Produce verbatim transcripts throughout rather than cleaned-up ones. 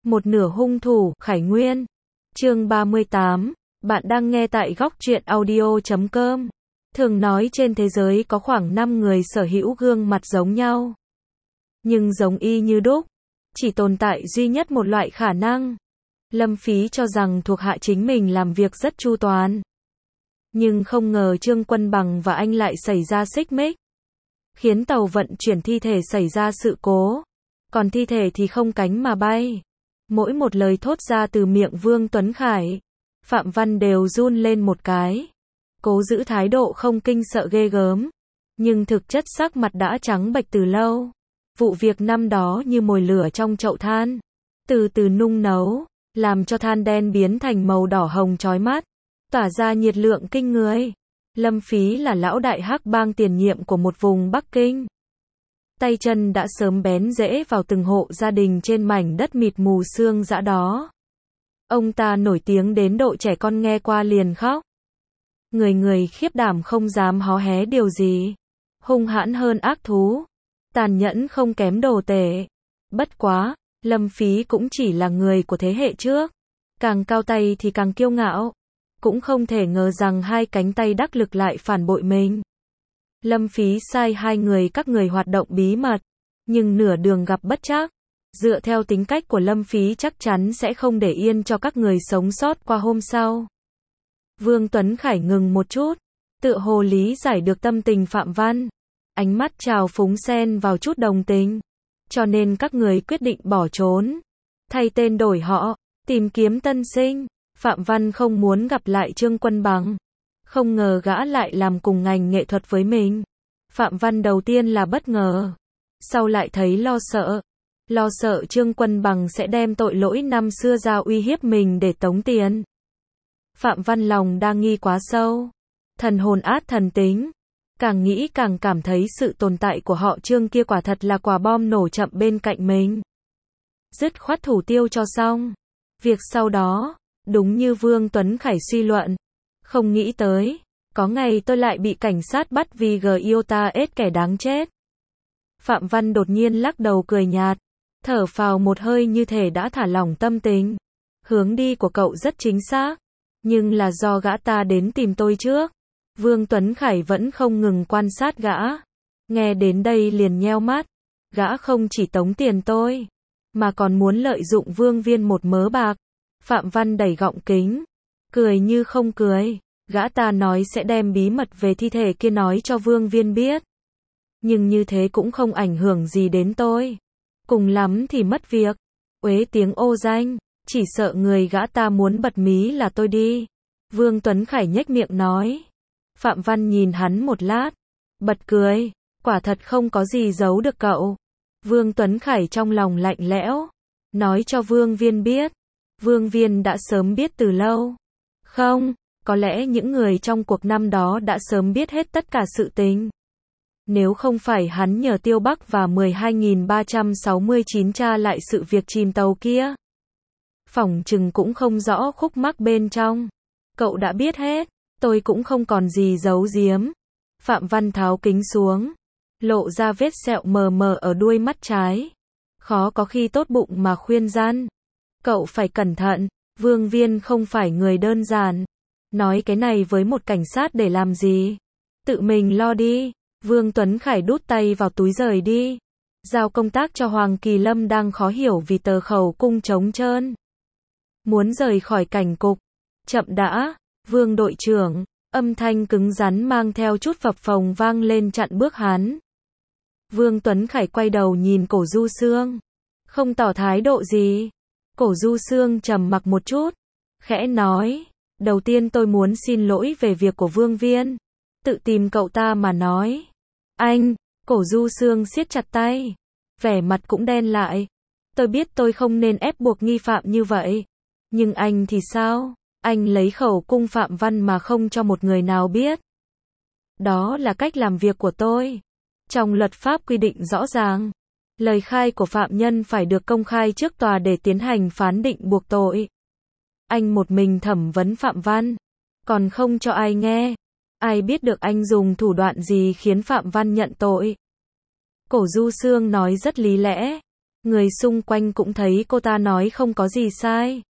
Một nửa hung thủ, Khải Nguyên. Chương ba mươi tám. Bạn đang nghe tại góc truyện audio chấm com. Thường nói trên thế giới có khoảng năm người sở hữu gương mặt giống nhau. Nhưng giống y như đúc. Chỉ tồn tại duy nhất một loại khả năng. Lâm Phí cho rằng thuộc hạ chính mình làm việc rất chu toàn. Nhưng không ngờ Trương Quân Bằng và anh lại xảy ra xích mích. Khiến tàu vận chuyển thi thể xảy ra sự cố. Còn thi thể thì không cánh mà bay. Mỗi một lời thốt ra từ miệng Vương Tuấn Khải, Phạm Văn đều run lên một cái. Cố giữ thái độ không kinh sợ ghê gớm. Nhưng thực chất sắc mặt đã trắng bệch từ lâu. Vụ việc năm đó như mồi lửa trong chậu than. Từ từ nung nấu, làm cho than đen biến thành màu đỏ hồng chói mắt. Tỏa ra nhiệt lượng kinh người. Lâm Phí là lão đại hắc bang tiền nhiệm của một vùng Bắc Kinh. Tay chân đã sớm bén rễ vào từng hộ gia đình trên mảnh đất mịt mù sương dã đó. Ông ta nổi tiếng đến độ trẻ con nghe qua liền khóc. Người người khiếp đảm không dám hó hé điều gì. Hung hãn hơn ác thú. Tàn nhẫn không kém đồ tể. Bất quá, Lâm Phí cũng chỉ là người của thế hệ trước. Càng cao tay thì càng kiêu ngạo. Cũng không thể ngờ rằng hai cánh tay đắc lực lại phản bội mình. Lâm Phí sai hai người các người hoạt động bí mật, nhưng nửa đường gặp bất trắc. Dựa theo tính cách của Lâm Phí chắc chắn sẽ không để yên cho các người sống sót qua hôm sau. Vương Tuấn Khải ngừng một chút, tựa hồ lý giải được tâm tình Phạm Văn. Ánh mắt trào phúng xen vào chút đồng tình. Cho nên các người quyết định bỏ trốn. Thay tên đổi họ, tìm kiếm tân sinh. Phạm Văn không muốn gặp lại Trương Quân Bằng. Không ngờ gã lại làm cùng ngành nghệ thuật với mình. Phạm Văn đầu tiên là bất ngờ. Sau lại thấy lo sợ. Lo sợ Trương Quân Bằng sẽ đem tội lỗi năm xưa ra uy hiếp mình để tống tiền. Phạm Văn lòng đang nghi quá sâu. Thần hồn át thần tính. Càng nghĩ càng cảm thấy sự tồn tại của họ Trương kia quả thật là quả bom nổ chậm bên cạnh mình. Dứt khoát thủ tiêu cho xong. Việc sau đó, đúng như Vương Tuấn Khải suy luận. Không nghĩ tới, có ngày tôi lại bị cảnh sát bắt vì gờ yêu ta ết kẻ đáng chết. Phạm Văn đột nhiên lắc đầu cười nhạt, thở phào một hơi như thể đã thả lỏng tâm tình. Hướng đi của cậu rất chính xác, nhưng là do gã ta đến tìm tôi trước. Vương Tuấn Khải vẫn không ngừng quan sát gã. Nghe đến đây liền nheo mắt. Gã không chỉ tống tiền tôi, mà còn muốn lợi dụng Vương Viên một mớ bạc. Phạm Văn đẩy gọng kính. Cười như không cười, gã ta nói sẽ đem bí mật về thi thể kia nói cho Vương Viên biết. Nhưng như thế cũng không ảnh hưởng gì đến tôi. Cùng lắm thì mất việc, uế tiếng ô danh, chỉ sợ người gã ta muốn bật mí là tôi đi. Vương Tuấn Khải nhếch miệng nói. Phạm Văn nhìn hắn một lát, bật cười, quả thật không có gì giấu được cậu. Vương Tuấn Khải trong lòng lạnh lẽo, nói cho Vương Viên biết. Vương Viên đã sớm biết từ lâu. Không, có lẽ những người trong cuộc năm đó đã sớm biết hết tất cả sự tình. Nếu không phải hắn nhờ Tiêu Bắc và mười hai nghìn ba trăm sáu mươi chín tra lại sự việc chìm tàu kia. Phỏng chừng cũng không rõ khúc mắc bên trong. Cậu đã biết hết, tôi cũng không còn gì giấu giếm. Phạm Văn tháo kính xuống, lộ ra vết sẹo mờ mờ ở đuôi mắt trái. Khó có khi tốt bụng mà khuyên gian. Cậu phải cẩn thận, Vương Viên không phải người đơn giản. Nói cái này với một cảnh sát để làm gì? Tự mình lo đi. Vương Tuấn Khải đút tay vào túi rời đi. Giao công tác cho Hoàng Kỳ Lâm đang khó hiểu vì tờ khẩu cung trống trơn. Muốn rời khỏi cảnh cục. Chậm đã, Vương đội trưởng. Âm thanh cứng rắn mang theo chút phập phồng vang lên chặn bước hắn. Vương Tuấn Khải quay đầu nhìn Cổ Du Sương. Không tỏ thái độ gì. Cổ Du Sương trầm mặc một chút, khẽ nói, đầu tiên tôi muốn xin lỗi về việc của Vương Viên. Tự tìm cậu ta mà nói. Anh, Cổ Du Sương siết chặt tay, vẻ mặt cũng đen lại. Tôi biết tôi không nên ép buộc nghi phạm như vậy. Nhưng anh thì sao? Anh lấy khẩu cung Phạm Văn mà không cho một người nào biết. Đó là cách làm việc của tôi. Trong luật pháp quy định rõ ràng. Lời khai của phạm nhân phải được công khai trước tòa để tiến hành phán định buộc tội. Anh một mình thẩm vấn Phạm Văn, còn không cho ai nghe. Ai biết được anh dùng thủ đoạn gì khiến Phạm Văn nhận tội. Cổ Du Sương nói rất lý lẽ. Người xung quanh cũng thấy cô ta nói không có gì sai.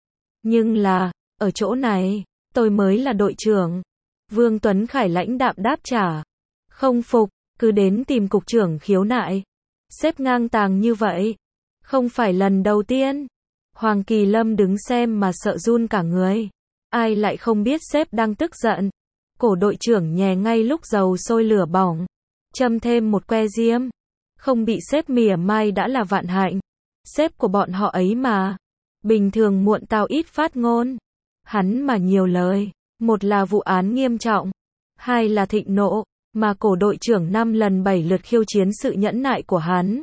Nhưng là, ở chỗ này, tôi mới là đội trưởng. Vương Tuấn Khải lãnh đạm đáp trả. Không phục, cứ đến tìm cục trưởng khiếu nại. Sếp ngang tàng như vậy. Không phải lần đầu tiên. Hoàng Kỳ Lâm đứng xem mà sợ run cả người. Ai lại không biết sếp đang tức giận. Cổ đội trưởng nhè ngay lúc dầu sôi lửa bỏng. Châm thêm một que diêm. Không bị sếp mỉa mai đã là vạn hạnh. Sếp của bọn họ ấy mà. Bình thường muộn tao ít phát ngôn. Hắn mà nhiều lời. Một là vụ án nghiêm trọng. Hai là thịnh nộ. Mà cổ đội trưởng năm lần bảy lượt khiêu chiến sự nhẫn nại của hắn.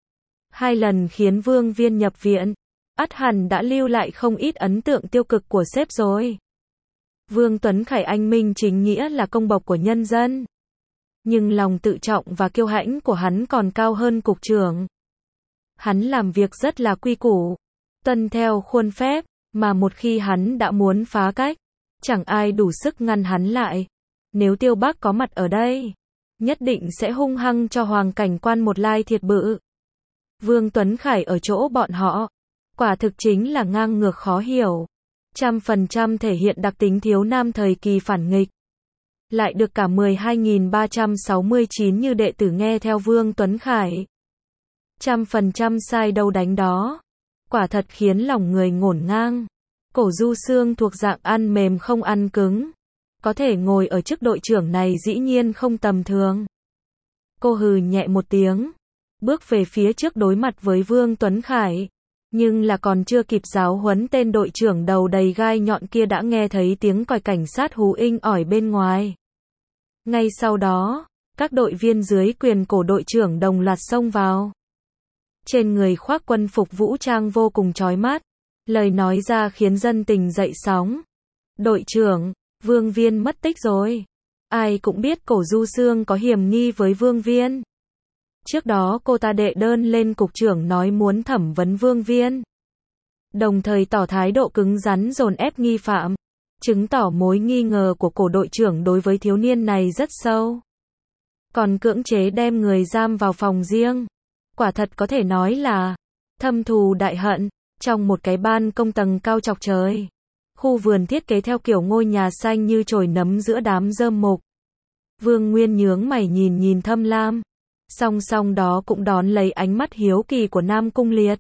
Hai lần khiến Vương Viên nhập viện. Ắt hẳn đã lưu lại không ít ấn tượng tiêu cực của sếp rồi. Vương Tuấn Khải anh minh chính nghĩa là công bộc của nhân dân. Nhưng lòng tự trọng và kiêu hãnh của hắn còn cao hơn cục trưởng. Hắn làm việc rất là quy củ, tuân theo khuôn phép, mà một khi hắn đã muốn phá cách, chẳng ai đủ sức ngăn hắn lại. Nếu Tiêu Bắc có mặt ở đây, nhất định sẽ hung hăng cho Hoàng cảnh quan một lai thiệt bự. Vương Tuấn Khải ở chỗ bọn họ, quả thực chính là ngang ngược khó hiểu. Trăm phần trăm thể hiện đặc tính thiếu nam thời kỳ phản nghịch. Lại được cả mười hai nghìn ba trăm sáu mươi chín như đệ tử nghe theo Vương Tuấn Khải. Trăm phần trăm sai đâu đánh đó. Quả thật khiến lòng người ngổn ngang. Cổ Du Sương thuộc dạng ăn mềm không ăn cứng. Có thể ngồi ở chức đội trưởng này dĩ nhiên không tầm thường. Cô hừ nhẹ một tiếng. Bước về phía trước đối mặt với Vương Tuấn Khải. Nhưng là còn chưa kịp giáo huấn tên đội trưởng đầu đầy gai nhọn kia đã nghe thấy tiếng còi cảnh sát hú inh ỏi bên ngoài. Ngay sau đó, các đội viên dưới quyền cổ đội trưởng đồng loạt xông vào. Trên người khoác quân phục vũ trang vô cùng chói mắt. Lời nói ra khiến dân tình dậy sóng. Đội trưởng, Vương Viên mất tích rồi. Ai cũng biết cổ Du Sương có hiểm nghi với Vương Viên. Trước đó cô ta đệ đơn lên cục trưởng nói muốn thẩm vấn Vương Viên. Đồng thời tỏ thái độ cứng rắn dồn ép nghi phạm. Chứng tỏ mối nghi ngờ của cổ đội trưởng đối với thiếu niên này rất sâu. Còn cưỡng chế đem người giam vào phòng riêng. Quả thật có thể nói là thâm thù đại hận. Trong một cái ban công tầng cao chọc trời. Khu vườn thiết kế theo kiểu ngôi nhà xanh như chồi nấm giữa đám rơm mục. Vương Nguyên nhướng mày nhìn nhìn Thâm Lam. Song song đó cũng đón lấy ánh mắt hiếu kỳ của Nam Cung Liệt.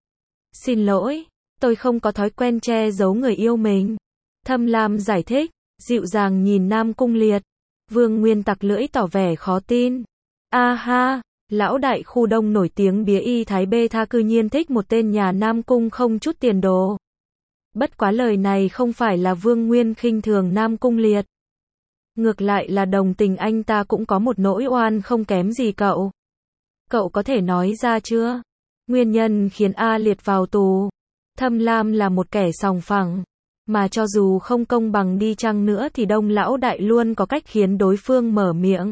Xin lỗi, tôi không có thói quen che giấu người yêu mình. Thâm Lam giải thích, dịu dàng nhìn Nam Cung Liệt. Vương Nguyên tặc lưỡi tỏ vẻ khó tin. A ha, lão đại khu đông nổi tiếng bía y Thái Bê Tha cư nhiên thích một tên nhà Nam Cung không chút tiền đồ. Bất quá lời này không phải là Vương Nguyên khinh thường Nam Cung Liệt. Ngược lại là đồng tình anh ta cũng có một nỗi oan không kém gì cậu. Cậu có thể nói ra chưa? Nguyên nhân khiến A Liệt vào tù. Thâm Lam là một kẻ sòng phẳng. Mà cho dù không công bằng đi chăng nữa thì Đông lão đại luôn có cách khiến đối phương mở miệng.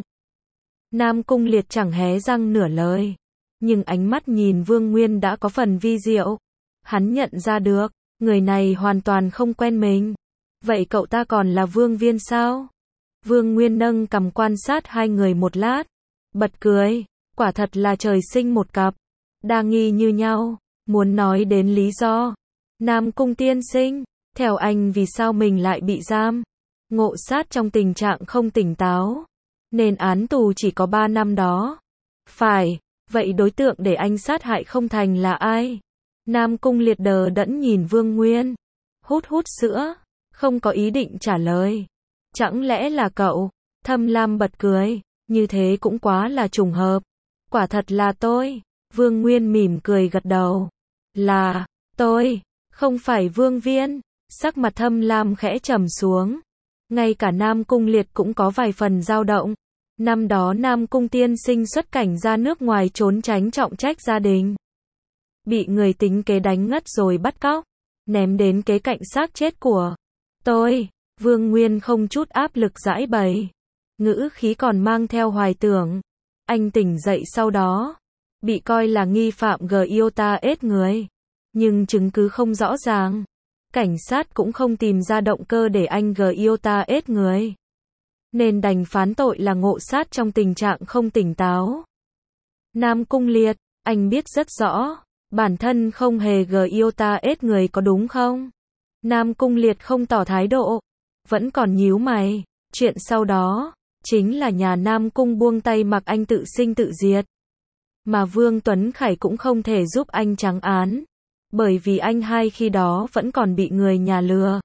Nam Cung Liệt chẳng hé răng nửa lời. Nhưng ánh mắt nhìn Vương Nguyên đã có phần vi diệu. Hắn nhận ra được, người này hoàn toàn không quen mình. Vậy cậu ta còn là Vương Viên sao? Vương Nguyên nâng cằm quan sát hai người một lát. Bật cười, quả thật là trời sinh một cặp. Đa nghi như nhau, muốn nói đến lý do. Nam Cung tiên sinh, theo anh vì sao mình lại bị giam? Ngộ sát trong tình trạng không tỉnh táo. Nên án tù chỉ có ba năm đó. Phải, vậy đối tượng để anh sát hại không thành là ai? Nam Cung Liệt đờ đẫn nhìn Vương Nguyên. Hút hút sữa, không có ý định trả lời. Chẳng lẽ là cậu? Thâm Lam bật cười, như thế cũng quá là trùng hợp. Quả thật là tôi. Vương Nguyên mỉm cười gật đầu. Là, tôi, không phải Vương Viên. Sắc mặt Thâm Lam khẽ trầm xuống. Ngay cả Nam Cung Liệt cũng có vài phần dao động. Năm đó Nam Cung tiên sinh xuất cảnh ra nước ngoài trốn tránh trọng trách gia đình. Bị người tính kế đánh ngất rồi bắt cóc. Ném đến kế cạnh xác chết của tôi. Vương Nguyên không chút áp lực giải bày. Ngữ khí còn mang theo hoài tưởng. Anh tỉnh dậy sau đó. Bị coi là nghi phạm Giota ết người. Nhưng chứng cứ không rõ ràng. Cảnh sát cũng không tìm ra động cơ để anh Giota ết người. Nên đành phán tội là ngộ sát trong tình trạng không tỉnh táo. Nam Cung Liệt, Anh biết rất rõ, bản thân không hề gờ yêu ta ết người có đúng không? Nam Cung Liệt không tỏ thái độ, vẫn còn nhíu mày. Chuyện sau đó, chính là nhà Nam Cung buông tay mặc anh tự sinh tự diệt. Mà Vương Tuấn Khải cũng không thể giúp anh trắng án. Bởi vì anh hai khi đó vẫn còn bị người nhà lừa.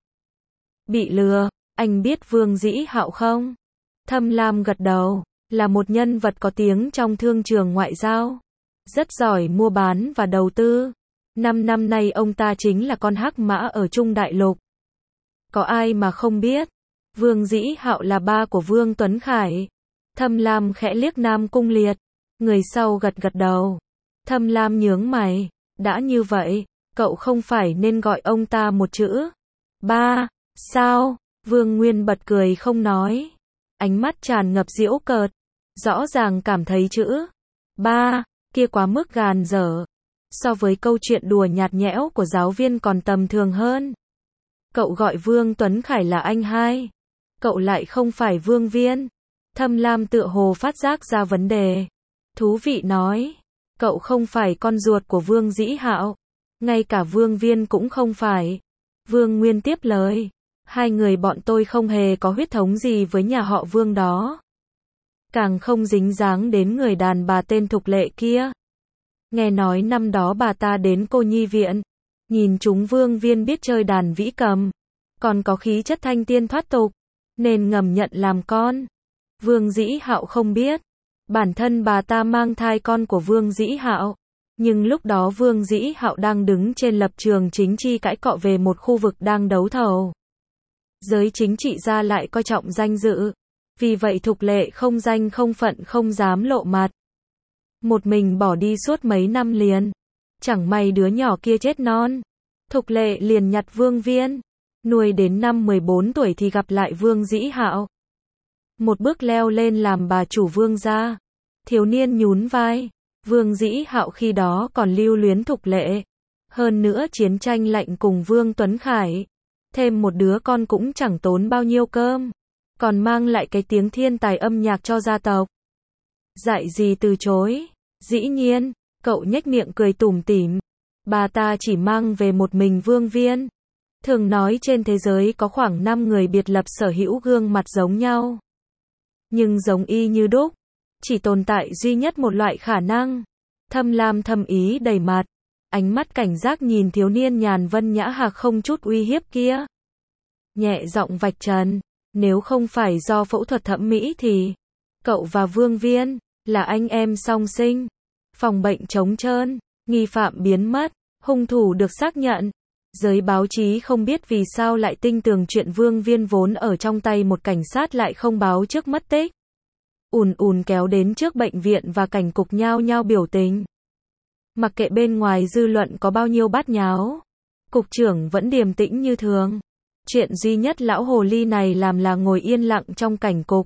Bị lừa, anh biết Vương Dĩ Hạo không? Thâm Lam gật đầu, là một nhân vật có tiếng trong thương trường ngoại giao. Rất giỏi mua bán và đầu tư. Năm năm nay ông ta chính là con hắc mã ở Trung Đại Lục. Có ai mà không biết. Vương Dĩ Hạo là ba của Vương Tuấn Khải. Thâm Lam khẽ liếc Nam Cung Liệt. Người sau gật gật đầu. Thâm Lam nhướng mày. Đã như vậy, cậu không phải nên gọi ông ta một chữ. Ba, sao? Vương Nguyên bật cười không nói. Ánh mắt tràn ngập giễu cợt. Rõ ràng cảm thấy chữ ba kia quá mức gàn dở. So với câu chuyện đùa nhạt nhẽo của giáo viên còn tầm thường hơn. Cậu gọi Vương Tuấn Khải là anh hai. Cậu lại không phải Vương Viên. Thâm Lam tựa hồ phát giác ra vấn đề. Thú vị nói. Cậu không phải con ruột của Vương Dĩ Hạo. Ngay cả Vương Viên cũng không phải. Vương Nguyên tiếp lời. Hai người bọn tôi không hề có huyết thống gì với nhà họ Vương đó. Càng không dính dáng đến người đàn bà tên Thục Lệ kia. Nghe nói năm đó bà ta đến cô nhi viện. Nhìn chúng Vương Viên biết chơi đàn vĩ cầm. Còn có khí chất thanh tiên thoát tục. Nên ngầm nhận làm con. Vương Dĩ Hạo không biết. Bản thân bà ta mang thai con của Vương Dĩ Hạo. Nhưng lúc đó Vương Dĩ Hạo đang đứng trên lập trường chính trị cãi cọ về một khu vực đang đấu thầu. Giới chính trị gia lại coi trọng danh dự. Vì vậy Thục Lệ không danh không phận không dám lộ mặt. Một mình bỏ đi suốt mấy năm liền. Chẳng may đứa nhỏ kia chết non. Thục Lệ liền nhặt Vương Viên. Nuôi đến năm mười bốn tuổi thì gặp lại Vương Dĩ Hạo. Một bước leo lên làm bà chủ Vương gia. Thiếu niên nhún vai. Vương Dĩ Hạo khi đó còn lưu luyến Thục Lệ. Hơn nữa chiến tranh lạnh cùng Vương Tuấn Khải. Thêm một đứa con cũng chẳng tốn bao nhiêu cơm. Còn mang lại cái tiếng thiên tài âm nhạc cho gia tộc. Dạy gì từ chối. Dĩ nhiên, cậu nhếch miệng cười tủm tỉm. Bà ta chỉ mang về một mình Vương Viên. Thường nói trên thế giới có khoảng năm người biệt lập sở hữu gương mặt giống nhau. Nhưng giống y như đúc. Chỉ tồn tại duy nhất một loại khả năng. Thâm Lam thâm ý đầy mặt. Ánh mắt cảnh giác nhìn thiếu niên nhàn vân nhã hạc không chút uy hiếp kia. Nhẹ giọng vạch trần. Nếu không phải do phẫu thuật thẩm mỹ thì cậu và Vương Viên là anh em song sinh. Phòng bệnh trống trơn. Nghi phạm biến mất. Hung thủ được xác nhận. Giới báo chí không biết vì sao lại tinh tường chuyện Vương Viên vốn ở trong tay một cảnh sát lại không báo trước mất tích. Ùn ùn kéo đến trước bệnh viện và cảnh cục nhao nhao biểu tình. Mặc kệ bên ngoài dư luận có bao nhiêu bát nháo. Cục trưởng vẫn điềm tĩnh như thường. Chuyện duy nhất lão hồ ly này làm là ngồi yên lặng trong cảnh cục.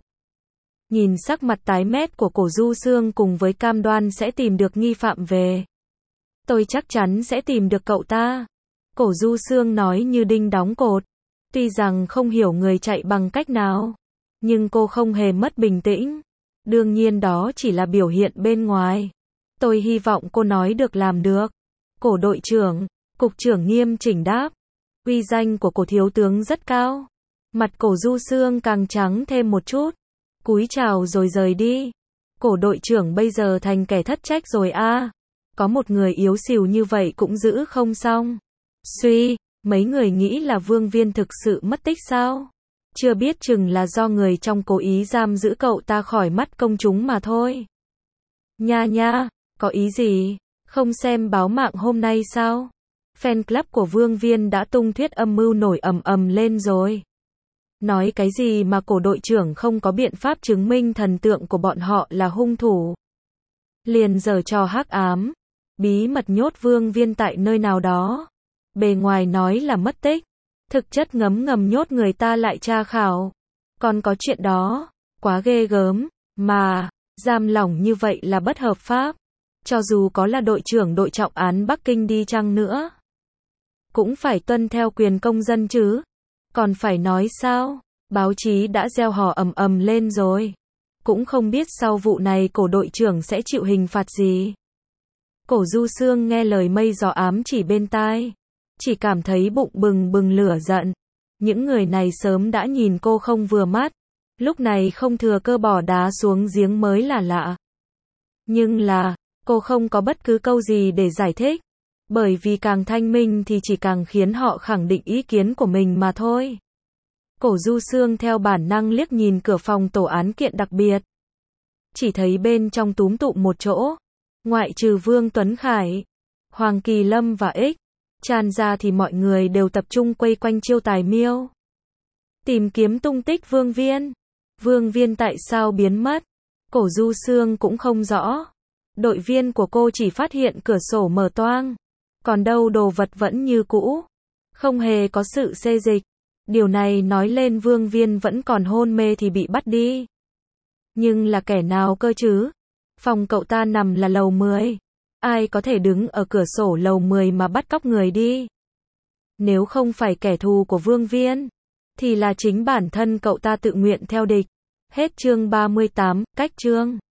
Nhìn sắc mặt tái mét của Cổ Du Sương cùng với cam đoan sẽ tìm được nghi phạm về. Tôi chắc chắn sẽ tìm được cậu ta. Cổ Du Sương nói như đinh đóng cột. Tuy rằng không hiểu người chạy bằng cách nào. Nhưng cô không hề mất bình tĩnh. Đương nhiên đó chỉ là biểu hiện bên ngoài. Tôi hy vọng cô nói được làm được. Cổ đội trưởng, cục trưởng nghiêm chỉnh đáp. Uy danh của cổ thiếu tướng rất cao. Mặt Cổ Du Sương càng trắng thêm một chút. Cúi chào rồi rời đi. Cổ đội trưởng bây giờ thành kẻ thất trách rồi a. À. Có một người yếu xìu như vậy cũng giữ không xong. Suy, mấy người nghĩ là Vương Viên thực sự mất tích sao? Chưa biết chừng là do người trong cố ý giam giữ cậu ta khỏi mắt công chúng mà thôi. Nha nha, có ý gì? Không xem báo mạng hôm nay sao? Fan club của Vương Viên đã tung thuyết âm mưu nổi ầm ầm lên rồi. Nói cái gì mà cổ đội trưởng không có biện pháp chứng minh thần tượng của bọn họ là hung thủ. Liền giở trò hắc ám. Bí mật nhốt Vương Viên tại nơi nào đó. Bề ngoài nói là mất tích. Thực chất ngấm ngầm nhốt người ta lại tra khảo. Còn có chuyện đó. Quá ghê gớm. Mà, giam lỏng như vậy là bất hợp pháp. Cho dù có là đội trưởng đội trọng án Bắc Kinh đi chăng nữa. Cũng phải tuân theo quyền công dân chứ. Còn phải nói sao? Báo chí đã reo hò ầm ầm lên rồi. Cũng không biết sau vụ này cổ đội trưởng sẽ chịu hình phạt gì. Cổ Du Sương nghe lời mây gió ám chỉ bên tai, chỉ cảm thấy bụng bừng bừng lửa giận. Những người này sớm đã nhìn cô không vừa mắt, lúc này không thừa cơ bỏ đá xuống giếng mới là lạ. Nhưng là, cô không có bất cứ câu gì để giải thích, bởi vì càng thanh minh thì chỉ càng khiến họ khẳng định ý kiến của mình mà thôi. Cổ Du Sương theo bản năng liếc nhìn cửa phòng tổ án kiện đặc biệt. Chỉ thấy bên trong túm tụm một chỗ, ngoại trừ Vương Tuấn Khải, Hoàng Kỳ Lâm và Ích, tràn ra thì mọi người đều tập trung quay quanh Chiêu Tài Miêu. Tìm kiếm tung tích Vương Viên. Vương Viên tại sao biến mất? Cổ Du Sương cũng không rõ. Đội viên của cô chỉ phát hiện cửa sổ mở toang, còn đâu đồ vật vẫn như cũ, không hề có sự xê dịch. Điều này nói lên Vương Viên vẫn còn hôn mê thì bị bắt đi. Nhưng là kẻ nào cơ chứ? Phòng cậu ta nằm là lầu mười. Ai có thể đứng ở cửa sổ lầu mười mà bắt cóc người đi? Nếu không phải kẻ thù của Vương Viên, thì là chính bản thân cậu ta tự nguyện theo địch. Hết chương ba mươi tám, cách chương.